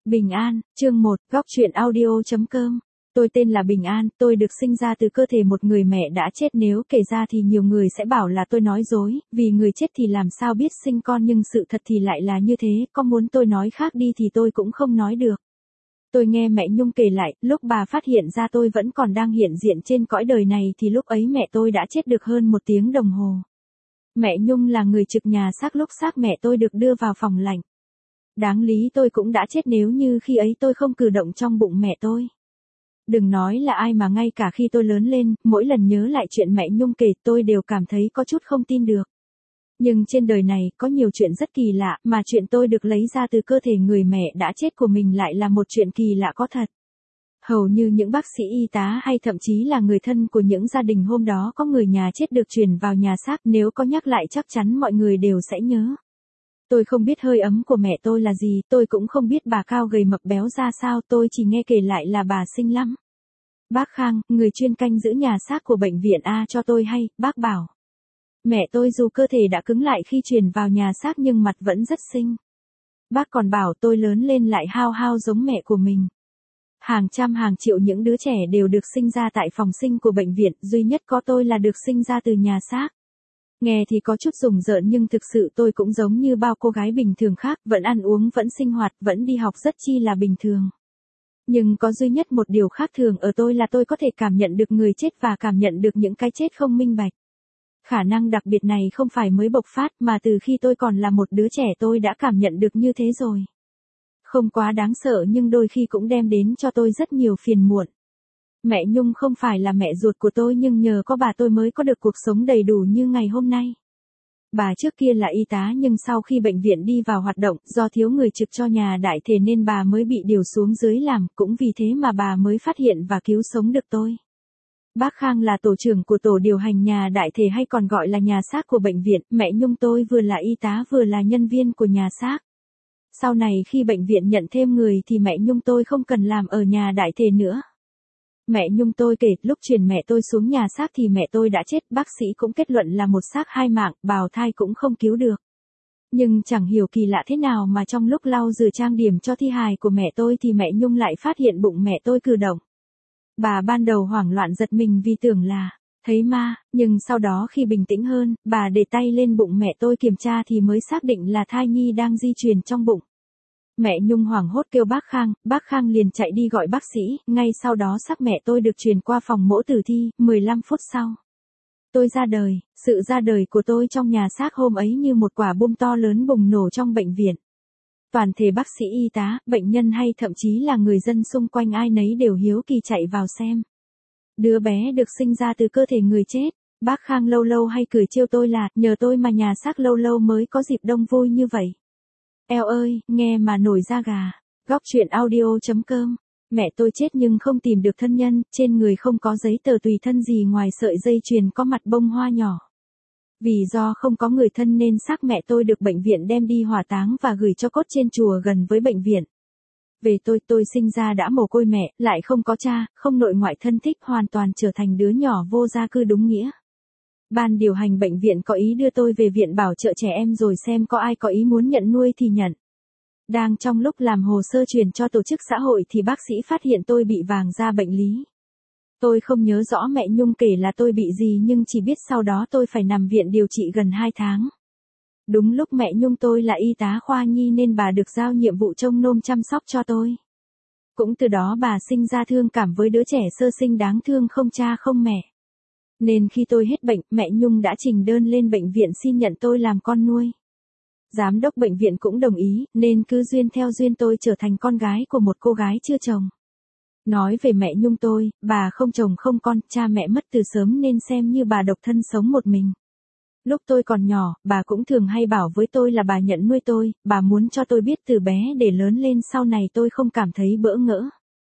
Bình An, chương 1, góc truyện audio.com. Tôi tên là Bình An, tôi được sinh ra từ cơ thể một người mẹ đã chết, nếu kể ra thì nhiều người sẽ bảo là tôi nói dối, vì người chết thì làm sao biết sinh con, nhưng sự thật thì lại là như thế, có muốn tôi nói khác đi thì tôi cũng không nói được. Tôi nghe mẹ Nhung kể lại, lúc bà phát hiện ra tôi vẫn còn đang hiện diện trên cõi đời này thì lúc ấy mẹ tôi đã chết được hơn 1 tiếng đồng hồ. Mẹ Nhung là người trực nhà xác lúc xác mẹ tôi được đưa vào phòng lạnh. Đáng lý tôi cũng đã chết nếu như khi ấy tôi không cử động trong bụng mẹ tôi. Đừng nói là ai mà ngay cả khi tôi lớn lên, mỗi lần nhớ lại chuyện mẹ Nhung kể tôi đều cảm thấy có chút không tin được. Nhưng trên đời này có nhiều chuyện rất kỳ lạ, mà chuyện tôi được lấy ra từ cơ thể người mẹ đã chết của mình lại là một chuyện kỳ lạ có thật. Hầu như những bác sĩ y tá hay thậm chí là người thân của những gia đình hôm đó có người nhà chết được chuyển vào nhà xác, nếu có nhắc lại chắc chắn mọi người đều sẽ nhớ. Tôi không biết hơi ấm của mẹ tôi là gì, tôi cũng không biết bà cao gầy mập béo ra sao, tôi chỉ nghe kể lại là bà xinh lắm. Bác Khang, người chuyên canh giữ nhà xác của bệnh viện A cho tôi hay, bác bảo. Mẹ tôi dù cơ thể đã cứng lại khi chuyển vào nhà xác nhưng mặt vẫn rất xinh. Bác còn bảo tôi lớn lên lại hao hao giống mẹ của mình. Hàng trăm hàng triệu những đứa trẻ đều được sinh ra tại phòng sinh của bệnh viện, duy nhất có tôi là được sinh ra từ nhà xác. Nghe thì có chút rùng rợn nhưng thực sự tôi cũng giống như bao cô gái bình thường khác, vẫn ăn uống, vẫn sinh hoạt, vẫn đi học rất chi là bình thường. Nhưng có duy nhất một điều khác thường ở tôi là tôi có thể cảm nhận được người chết và cảm nhận được những cái chết không minh bạch. Khả năng đặc biệt này không phải mới bộc phát mà từ khi tôi còn là một đứa trẻ tôi đã cảm nhận được như thế rồi. Không quá đáng sợ nhưng đôi khi cũng đem đến cho tôi rất nhiều phiền muộn. Mẹ Nhung không phải là mẹ ruột của tôi nhưng nhờ có bà tôi mới có được cuộc sống đầy đủ như ngày hôm nay. Bà trước kia là y tá nhưng sau khi bệnh viện đi vào hoạt động, do thiếu người trực cho nhà đại thể nên bà mới bị điều xuống dưới làm, cũng vì thế mà bà mới phát hiện và cứu sống được tôi. Bác Khang là tổ trưởng của tổ điều hành nhà đại thể hay còn gọi là nhà xác của bệnh viện, mẹ Nhung tôi vừa là y tá vừa là nhân viên của nhà xác. Sau này khi bệnh viện nhận thêm người thì mẹ Nhung tôi không cần làm ở nhà đại thể nữa. Mẹ Nhung tôi kể, lúc chuyển mẹ tôi xuống nhà xác thì mẹ tôi đã chết, bác sĩ cũng kết luận là một xác 2 mạng, bào thai cũng không cứu được. Nhưng chẳng hiểu kỳ lạ thế nào mà trong lúc lau rửa trang điểm cho thi hài của mẹ tôi thì mẹ Nhung lại phát hiện bụng mẹ tôi cử động. Bà ban đầu hoảng loạn giật mình vì tưởng là thấy ma, nhưng sau đó khi bình tĩnh hơn, bà để tay lên bụng mẹ tôi kiểm tra thì mới xác định là thai nhi đang di truyền trong bụng. Mẹ Nhung hoảng hốt kêu bác Khang liền chạy đi gọi bác sĩ, ngay sau đó xác mẹ tôi được truyền qua phòng mổ tử thi, 15 phút sau. Tôi ra đời, sự ra đời của tôi trong nhà xác hôm ấy như một quả bom to lớn bùng nổ trong bệnh viện. Toàn thể bác sĩ y tá, bệnh nhân hay thậm chí là người dân xung quanh ai nấy đều hiếu kỳ chạy vào xem. Đứa bé được sinh ra từ cơ thể người chết, bác Khang lâu lâu hay cười trêu tôi là, nhờ tôi mà nhà xác lâu lâu mới có dịp đông vui như vậy. Eo ơi, nghe mà nổi da gà. Góc truyện audio.com. Mẹ tôi chết nhưng không tìm được thân nhân, trên người không có giấy tờ tùy thân gì ngoài sợi dây chuyền có mặt bông hoa nhỏ. Vì do không có người thân nên xác mẹ tôi được bệnh viện đem đi hỏa táng và gửi cho cốt trên chùa gần với bệnh viện. Về tôi sinh ra đã mồ côi mẹ, lại không có cha, không nội ngoại thân thích, hoàn toàn trở thành đứa nhỏ vô gia cư đúng nghĩa. Ban điều hành bệnh viện có ý đưa tôi về viện bảo trợ trẻ em rồi xem có ai có ý muốn nhận nuôi thì nhận. Đang trong lúc làm hồ sơ chuyển cho tổ chức xã hội thì bác sĩ phát hiện tôi bị vàng da bệnh lý. Tôi không nhớ rõ mẹ Nhung kể là tôi bị gì nhưng chỉ biết sau đó tôi phải nằm viện điều trị gần 2 tháng. Đúng lúc mẹ Nhung tôi là y tá khoa nhi nên bà được giao nhiệm vụ trông nom chăm sóc cho tôi. Cũng từ đó bà sinh ra thương cảm với đứa trẻ sơ sinh đáng thương không cha không mẹ. Nên khi tôi hết bệnh, mẹ Nhung đã trình đơn lên bệnh viện xin nhận tôi làm con nuôi. Giám đốc bệnh viện cũng đồng ý, nên cứ duyên theo duyên tôi trở thành con gái của một cô gái chưa chồng. Nói về mẹ Nhung tôi, bà không chồng không con, cha mẹ mất từ sớm nên xem như bà độc thân sống một mình. Lúc tôi còn nhỏ, bà cũng thường hay bảo với tôi là bà nhận nuôi tôi, bà muốn cho tôi biết từ bé để lớn lên sau này tôi không cảm thấy bỡ ngỡ.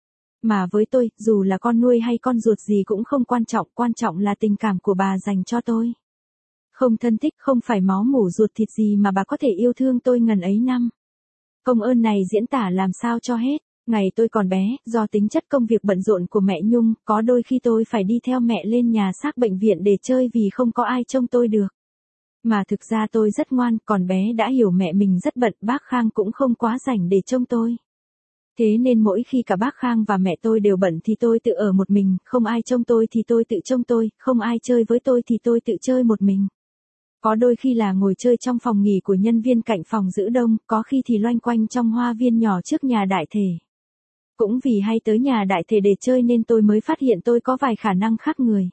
Mà với tôi, dù là con nuôi hay con ruột gì cũng không quan trọng là tình cảm của bà dành cho tôi. Không thân thích, không phải máu mủ ruột thịt gì mà bà có thể yêu thương tôi ngần ấy năm. Công ơn này diễn tả làm sao cho hết. Ngày tôi còn bé, do tính chất công việc bận rộn của mẹ Nhung, có đôi khi tôi phải đi theo mẹ lên nhà xác bệnh viện để chơi vì không có ai trông tôi được. Mà thực ra tôi rất ngoan, còn bé đã hiểu mẹ mình rất bận, bác Khang cũng không quá rảnh để trông tôi. Thế nên mỗi khi cả bác Khang và mẹ tôi đều bận thì tôi tự ở một mình, không ai trông tôi thì tôi tự trông tôi, không ai chơi với tôi thì tôi tự chơi một mình. Có đôi khi là ngồi chơi trong phòng nghỉ của nhân viên cạnh phòng giữ đông, có khi thì loanh quanh trong hoa viên nhỏ trước nhà đại thể. Cũng vì hay tới nhà đại thể để chơi nên tôi mới phát hiện tôi có vài khả năng khác người.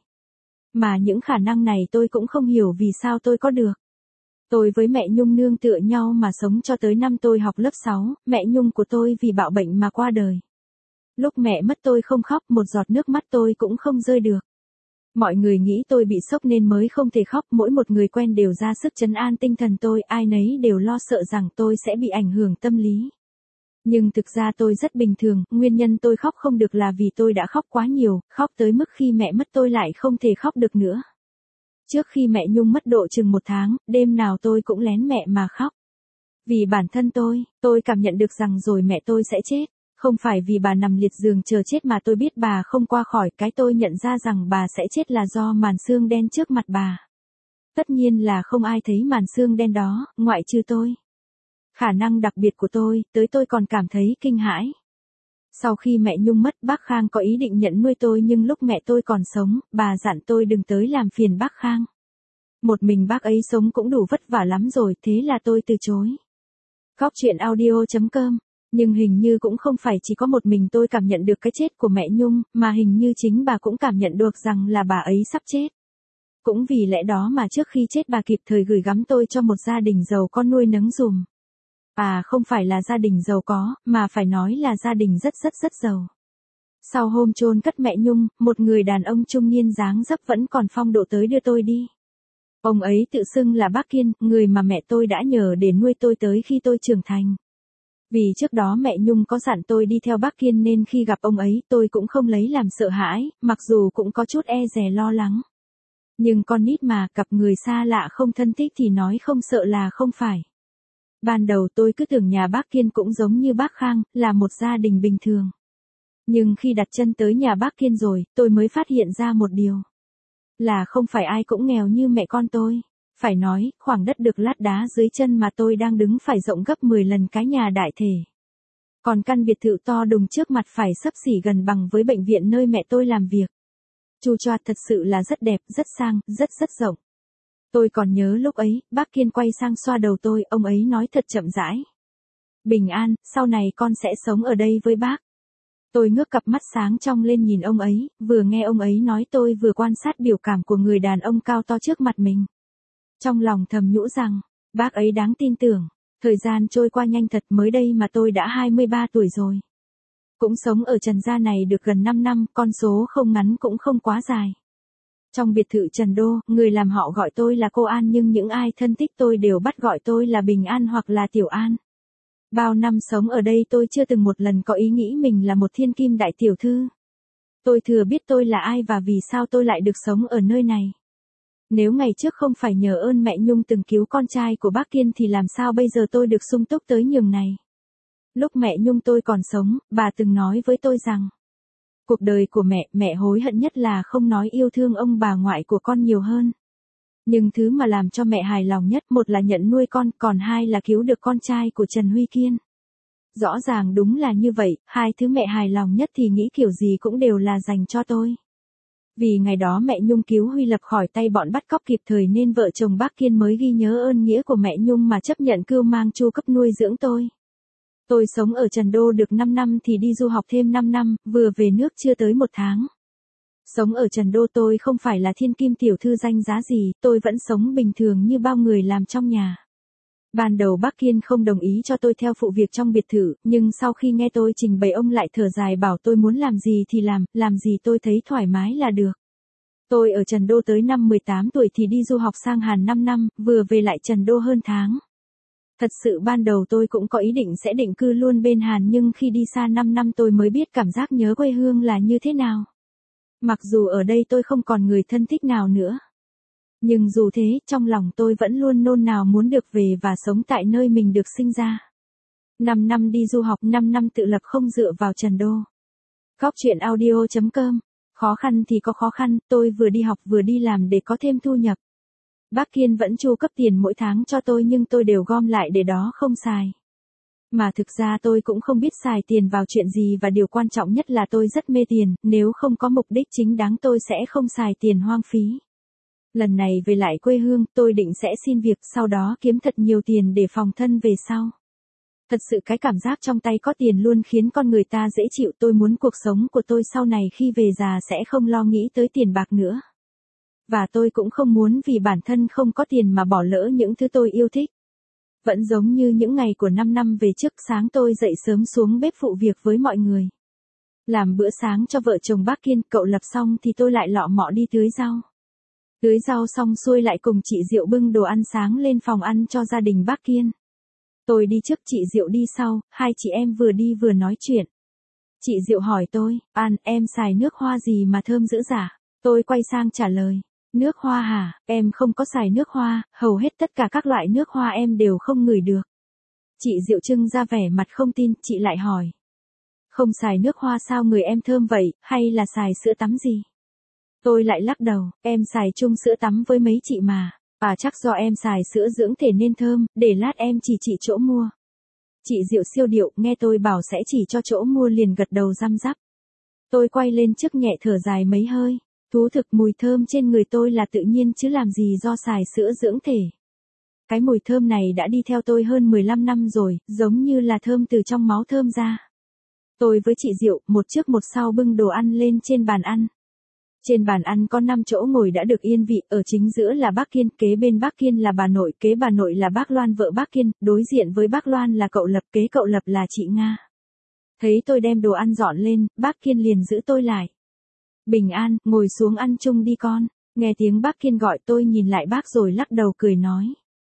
Mà những khả năng này tôi cũng không hiểu vì sao tôi có được. Tôi với mẹ Nhung nương tựa nhau mà sống cho tới năm tôi học lớp 6, mẹ Nhung của tôi vì bạo bệnh mà qua đời. Lúc mẹ mất tôi không khóc, một giọt nước mắt tôi cũng không rơi được. Mọi người nghĩ tôi bị sốc nên mới không thể khóc, mỗi một người quen đều ra sức trấn an tinh thần tôi, ai nấy đều lo sợ rằng tôi sẽ bị ảnh hưởng tâm lý. Nhưng thực ra tôi rất bình thường, nguyên nhân tôi khóc không được là vì tôi đã khóc quá nhiều, khóc tới mức khi mẹ mất tôi lại không thể khóc được nữa. Trước khi mẹ Nhung mất độ chừng 1 tháng, đêm nào tôi cũng lén mẹ mà khóc. Vì bản thân tôi cảm nhận được rằng rồi mẹ tôi sẽ chết. Không phải vì bà nằm liệt giường chờ chết mà tôi biết bà không qua khỏi, cái tôi nhận ra rằng bà sẽ chết là do màn sương đen trước mặt bà. Tất nhiên là không ai thấy màn sương đen đó, ngoại trừ tôi. Khả năng đặc biệt của tôi, tới tôi còn cảm thấy kinh hãi. Sau khi mẹ Nhung mất, bác Khang có ý định nhận nuôi tôi nhưng lúc mẹ tôi còn sống, bà dặn tôi đừng tới làm phiền bác Khang. Một mình bác ấy sống cũng đủ vất vả lắm rồi, thế là tôi từ chối. Góc truyện audio.com. Nhưng hình như cũng không phải chỉ có một mình tôi cảm nhận được cái chết của mẹ Nhung, mà hình như chính bà cũng cảm nhận được rằng là bà ấy sắp chết. Cũng vì lẽ đó mà trước khi chết bà kịp thời gửi gắm tôi cho một gia đình giàu có nuôi nấng giùm. Không phải là gia đình giàu có, mà phải nói là gia đình rất giàu. Sau hôm chôn cất mẹ Nhung, một người đàn ông trung niên dáng dấp vẫn còn phong độ tới đưa tôi đi. Ông ấy tự xưng là bác Kiên, người mà mẹ tôi đã nhờ để nuôi tôi tới khi tôi trưởng thành. Vì trước đó mẹ Nhung có dặn tôi đi theo bác Kiên nên khi gặp ông ấy tôi cũng không lấy làm sợ hãi, mặc dù cũng có chút e dè lo lắng. Nhưng con nít mà, gặp người xa lạ không thân thích thì nói không sợ là không phải. Ban đầu tôi cứ tưởng nhà bác Kiên cũng giống như bác Khang, là một gia đình bình thường. Nhưng khi đặt chân tới nhà bác Kiên rồi, tôi mới phát hiện ra một điều. Là không phải ai cũng nghèo như mẹ con tôi. Phải nói, khoảng đất được lát đá dưới chân mà tôi đang đứng phải rộng gấp 10 lần cái nhà đại thể. Còn căn biệt thự to đùng trước mặt phải xấp xỉ gần bằng với bệnh viện nơi mẹ tôi làm việc. Chu choa thật sự là rất đẹp, rất sang, rất rộng. Tôi còn nhớ lúc ấy, bác Kiên quay sang xoa đầu tôi, ông ấy nói thật chậm rãi. Bình an, sau này con sẽ sống ở đây với bác. Tôi ngước cặp mắt sáng trong lên nhìn ông ấy, vừa nghe ông ấy nói tôi vừa quan sát biểu cảm của người đàn ông cao to trước mặt mình. Trong lòng thầm nhủ rằng, bác ấy đáng tin tưởng. Thời gian trôi qua nhanh thật, mới đây mà tôi đã 23 tuổi rồi. Cũng sống ở Trần gia này được gần 5 năm, con số không ngắn cũng không quá dài. Trong biệt thự Trần Đô, người làm họ gọi tôi là cô An nhưng những ai thân thích tôi đều bắt gọi tôi là Bình An hoặc là Tiểu An. Bao năm sống ở đây tôi chưa từng một lần có ý nghĩ mình là một thiên kim đại tiểu thư. Tôi thừa biết tôi là ai và vì sao tôi lại được sống ở nơi này. Nếu ngày trước không phải nhờ ơn mẹ Nhung từng cứu con trai của bác Kiên thì làm sao bây giờ tôi được sung túc tới nhường này. Lúc mẹ Nhung tôi còn sống, bà từng nói với tôi rằng, cuộc đời của mẹ hối hận nhất là không nói yêu thương ông bà ngoại của con nhiều hơn. Nhưng thứ mà làm cho mẹ hài lòng nhất, một là nhận nuôi con, còn hai là cứu được con trai của Trần Huy Kiên. Rõ ràng đúng là như vậy, hai thứ mẹ hài lòng nhất thì nghĩ kiểu gì cũng đều là dành cho tôi. Vì ngày đó mẹ Nhung cứu Huy Lập khỏi tay bọn bắt cóc kịp thời nên vợ chồng bác Kiên mới ghi nhớ ơn nghĩa của mẹ Nhung mà chấp nhận cưu mang chu cấp nuôi dưỡng tôi. Tôi sống ở Trần Đô được 5 năm thì đi du học thêm 5 năm, vừa về nước chưa tới 1 tháng. Sống ở Trần Đô tôi không phải là thiên kim tiểu thư danh giá gì, tôi vẫn sống bình thường như bao người làm trong nhà. Ban đầu bác Kiên không đồng ý cho tôi theo phụ việc trong biệt thự, nhưng sau khi nghe tôi trình bày ông lại thở dài bảo tôi muốn làm gì thì làm gì tôi thấy thoải mái là được. Tôi ở Trần Đô tới năm 18 tuổi thì đi du học sang Hàn 5 năm, vừa về lại Trần Đô hơn tháng. Thật sự ban đầu tôi cũng có ý định sẽ định cư luôn bên Hàn nhưng khi đi xa 5 năm tôi mới biết cảm giác nhớ quê hương là như thế nào. Mặc dù ở đây tôi không còn người thân thích nào nữa. Nhưng dù thế, trong lòng tôi vẫn luôn nôn nao muốn được về và sống tại nơi mình được sinh ra. 5 năm đi du học, 5 năm tự lập không dựa vào Trần Đô. Góc truyện audio.com. Khó khăn thì có khó khăn, tôi vừa đi học vừa đi làm để có thêm thu nhập. Bác Kiên vẫn chu cấp tiền mỗi tháng cho tôi nhưng tôi đều gom lại để đó không xài. Mà thực ra tôi cũng không biết xài tiền vào chuyện gì và điều quan trọng nhất là tôi rất mê tiền, nếu không có mục đích chính đáng tôi sẽ không xài tiền hoang phí. Lần này về lại quê hương, tôi định sẽ xin việc, sau đó kiếm thật nhiều tiền để phòng thân về sau. Thật sự cái cảm giác trong tay có tiền luôn khiến con người ta dễ chịu, tôi muốn cuộc sống của tôi sau này khi về già sẽ không lo nghĩ tới tiền bạc nữa. Và tôi cũng không muốn vì bản thân không có tiền mà bỏ lỡ những thứ tôi yêu thích. Vẫn giống như những ngày của 5 năm về trước, sáng tôi dậy sớm xuống bếp phụ việc với mọi người. Làm bữa sáng cho vợ chồng bác Kiên, cậu Lập xong thì tôi lại lọ mọ đi tưới rau. Tưới rau xong xuôi lại cùng chị Diệu bưng đồ ăn sáng lên phòng ăn cho gia đình bác Kiên. Tôi đi trước, chị Diệu đi sau, hai chị em vừa đi vừa nói chuyện. Chị Diệu hỏi tôi, An, em xài nước hoa gì mà thơm dữ dả? Tôi quay sang trả lời, nước hoa hả, em không có xài nước hoa, hầu hết tất cả các loại nước hoa em đều không ngửi được. Chị Diệu trưng ra vẻ mặt không tin, chị lại hỏi. Không xài nước hoa sao người em thơm vậy, hay là xài sữa tắm gì? Tôi lại lắc đầu, em xài chung sữa tắm với mấy chị mà. À chắc do em xài sữa dưỡng thể nên thơm, để lát em chỉ chị chỗ mua. Chị Diệu siêu điệu, nghe tôi bảo sẽ chỉ cho chỗ mua liền gật đầu răm rắp. Tôi quay lên trước nhẹ thở dài mấy hơi. Thú thực mùi thơm trên người tôi là tự nhiên chứ làm gì do xài sữa dưỡng thể. Cái mùi thơm này đã đi theo tôi hơn 15 năm rồi, giống như là thơm từ trong máu thơm ra. Tôi với chị Diệu, một trước một sau bưng đồ ăn lên trên bàn ăn. Trên bàn ăn có 5 chỗ ngồi đã được yên vị, ở chính giữa là bác Kiên, kế bên bác Kiên là bà nội, kế bà nội là bác Loan vợ bác Kiên, đối diện với bác Loan là cậu Lập, kế cậu Lập là chị Nga. Thấy tôi đem đồ ăn dọn lên, bác Kiên liền giữ tôi lại. Bình An, ngồi xuống ăn chung đi con. Nghe tiếng bác Kiên gọi tôi nhìn lại bác rồi lắc đầu cười nói.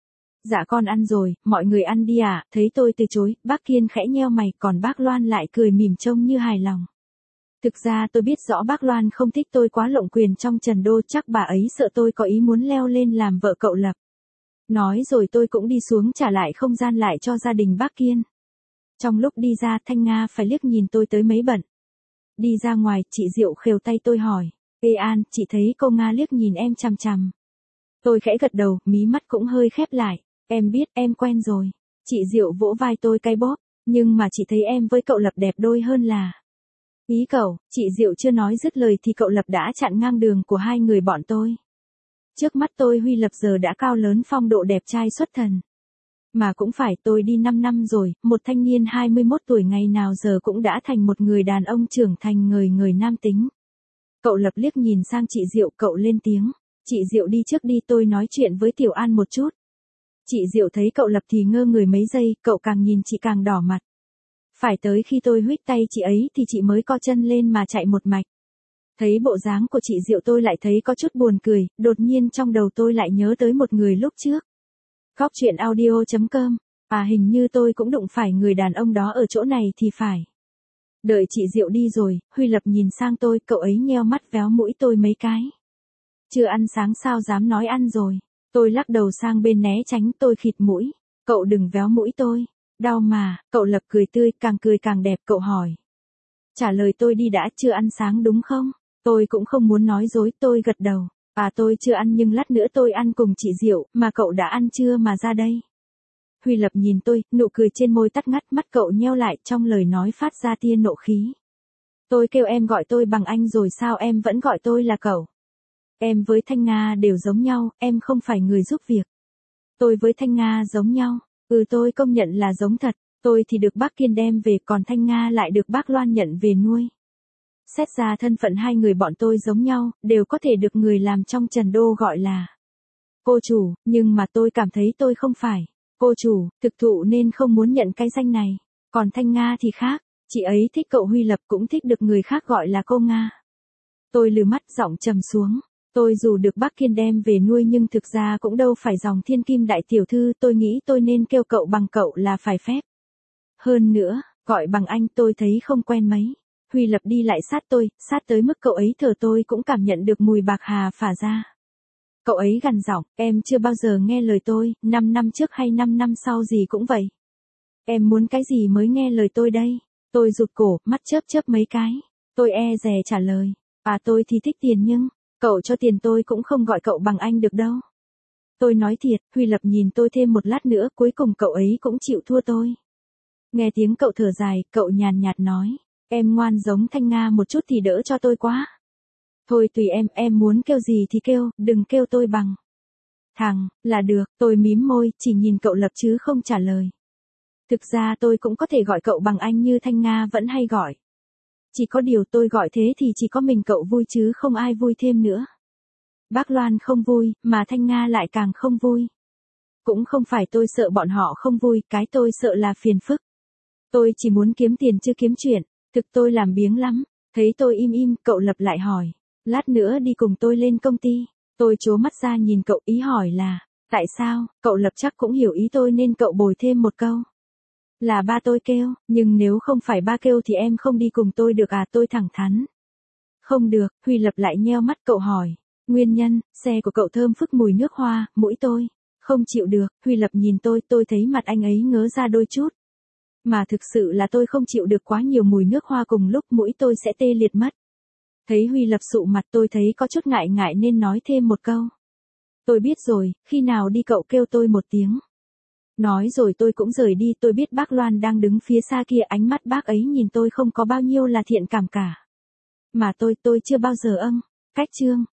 Dạ con ăn rồi, mọi người ăn đi à, thấy tôi từ chối, bác Kiên khẽ nheo mày, còn bác Loan lại cười mỉm trông như hài lòng. Thực ra tôi biết rõ bác Loan không thích tôi quá lộng quyền trong Trần Đô, chắc bà ấy sợ tôi có ý muốn leo lên làm vợ cậu Lập. Nói rồi tôi cũng đi xuống trả lại không gian lại cho gia đình bác Kiên. Trong lúc đi ra Thanh Nga phải liếc nhìn tôi tới mấy bận. Đi ra ngoài, chị Diệu khều tay tôi hỏi. Ê An, chị thấy cô Nga liếc nhìn em chằm chằm. Tôi khẽ gật đầu, mí mắt cũng hơi khép lại. Em biết, em quen rồi. Chị Diệu vỗ vai tôi cay bóp. Nhưng mà chị thấy em với cậu Lập đẹp đôi hơn là. Ý cậu, chị Diệu chưa nói dứt lời thì cậu Lập đã chặn ngang đường của hai người bọn tôi. Trước mắt tôi Huy Lập giờ đã cao lớn phong độ đẹp trai xuất thần. Mà cũng phải, tôi đi 5 năm rồi, một thanh niên 21 tuổi ngày nào giờ cũng đã thành một người đàn ông trưởng thành người nam tính. Cậu Lập liếc nhìn sang chị Diệu, cậu lên tiếng. Chị Diệu đi trước đi, tôi nói chuyện với Tiểu An một chút. Chị Diệu thấy cậu Lập thì ngơ người mấy giây, cậu càng nhìn chị càng đỏ mặt. Phải tới khi tôi huých tay chị ấy thì chị mới co chân lên mà chạy một mạch. Thấy bộ dáng của chị Diệu tôi lại thấy có chút buồn cười, đột nhiên trong đầu tôi lại nhớ tới một người lúc trước. Góc chuyện audio.com. À hình như tôi cũng đụng phải người đàn ông đó ở chỗ này thì phải. Đợi chị Diệu đi rồi, Huy Lập nhìn sang tôi, cậu ấy nheo mắt véo mũi tôi mấy cái. Chưa ăn sáng sao dám nói ăn rồi. Tôi lắc đầu sang bên né tránh, tôi khịt mũi. Cậu đừng véo mũi tôi. Đau mà, cậu Lập cười cười càng đẹp, cậu hỏi. Trả lời tôi đi đã, chưa ăn sáng đúng không? Tôi cũng không muốn nói dối, tôi gật đầu. À tôi chưa ăn nhưng lát nữa tôi ăn cùng chị Diệu, mà cậu đã ăn chưa mà ra đây? Huy Lập nhìn tôi, nụ cười trên môi tắt ngắt, mắt cậu nheo lại, trong lời nói phát ra tia nộ khí. Tôi kêu em gọi tôi bằng anh rồi sao em vẫn gọi tôi là cậu? Em với Thanh Nga đều giống nhau, em không phải người giúp việc. Tôi với Thanh Nga giống nhau, tôi công nhận là giống thật, tôi thì được bác Kiên đem về còn Thanh Nga lại được bác Loan nhận về nuôi. Xét ra thân phận hai người bọn tôi giống nhau, đều có thể được người làm trong Trần Đô gọi là cô chủ, nhưng mà tôi cảm thấy tôi không phải cô chủ, thực thụ nên không muốn nhận cái danh này. Còn Thanh Nga thì khác, chị ấy thích cậu Huy Lập cũng thích được người khác gọi là cô Nga. Tôi lừ mắt giọng trầm xuống. Tôi dù được bác Kiên đem về nuôi nhưng thực ra cũng đâu phải dòng thiên kim đại tiểu thư, tôi nghĩ tôi nên kêu cậu bằng cậu là phải phép. Hơn nữa, gọi bằng anh tôi thấy không quen mấy. Huy Lập đi lại sát tôi, sát tới mức cậu ấy thở tôi cũng cảm nhận được mùi bạc hà phả ra. Cậu ấy gằn giọng, em chưa bao giờ nghe lời tôi, 5 năm trước hay 5 năm sau gì cũng vậy. Em muốn cái gì mới nghe lời tôi đây? Tôi rụt cổ, mắt chớp chớp mấy cái. Tôi e dè trả lời. À tôi thì thích tiền nhưng, cậu cho tiền tôi cũng không gọi cậu bằng anh được đâu. Tôi nói thiệt, Huy Lập nhìn tôi thêm một lát nữa, cuối cùng cậu ấy cũng chịu thua tôi. Nghe tiếng cậu thở dài, cậu nhàn nhạt nói. Em ngoan giống Thanh Nga một chút thì đỡ cho tôi quá. Thôi tùy em muốn kêu gì thì kêu, đừng kêu tôi bằng thằng, là được, tôi mím môi, chỉ nhìn cậu Lập chứ không trả lời. Thực ra tôi cũng có thể gọi cậu bằng anh như Thanh Nga vẫn hay gọi. Chỉ có điều tôi gọi thế thì chỉ có mình cậu vui chứ không ai vui thêm nữa. Bác Loan không vui, mà Thanh Nga lại càng không vui. Cũng không phải tôi sợ bọn họ không vui, cái tôi sợ là phiền phức. Tôi chỉ muốn kiếm tiền chứ kiếm chuyện, thực tôi làm biếng lắm. Thấy tôi im, cậu Lập lại hỏi. Lát nữa đi cùng tôi lên công ty. Tôi trố mắt ra nhìn cậu, ý hỏi là, tại sao? Cậu Lập chắc cũng hiểu ý tôi nên cậu bồi thêm một câu. Là ba tôi kêu, nhưng nếu không phải ba kêu thì em không đi cùng tôi được à? Tôi thẳng thắn. Không được, Huy Lập lại nheo mắt, cậu hỏi. Nguyên nhân, xe của cậu thơm phức mùi nước hoa, mũi tôi. Không chịu được, Huy Lập nhìn tôi thấy mặt anh ấy ngớ ra đôi chút. Mà thực sự là tôi không chịu được quá nhiều mùi nước hoa cùng lúc, mũi tôi sẽ tê liệt mất. Thấy Huy Lập sụ mặt, tôi thấy có chút ngại nên nói thêm một câu. Tôi biết rồi, khi nào đi cậu kêu tôi một tiếng. Nói rồi tôi cũng rời đi. Tôi biết bác Loan đang đứng phía xa kia, ánh mắt bác ấy nhìn tôi không có bao nhiêu là thiện cảm cả. Mà tôi chưa bao giờ cách chương.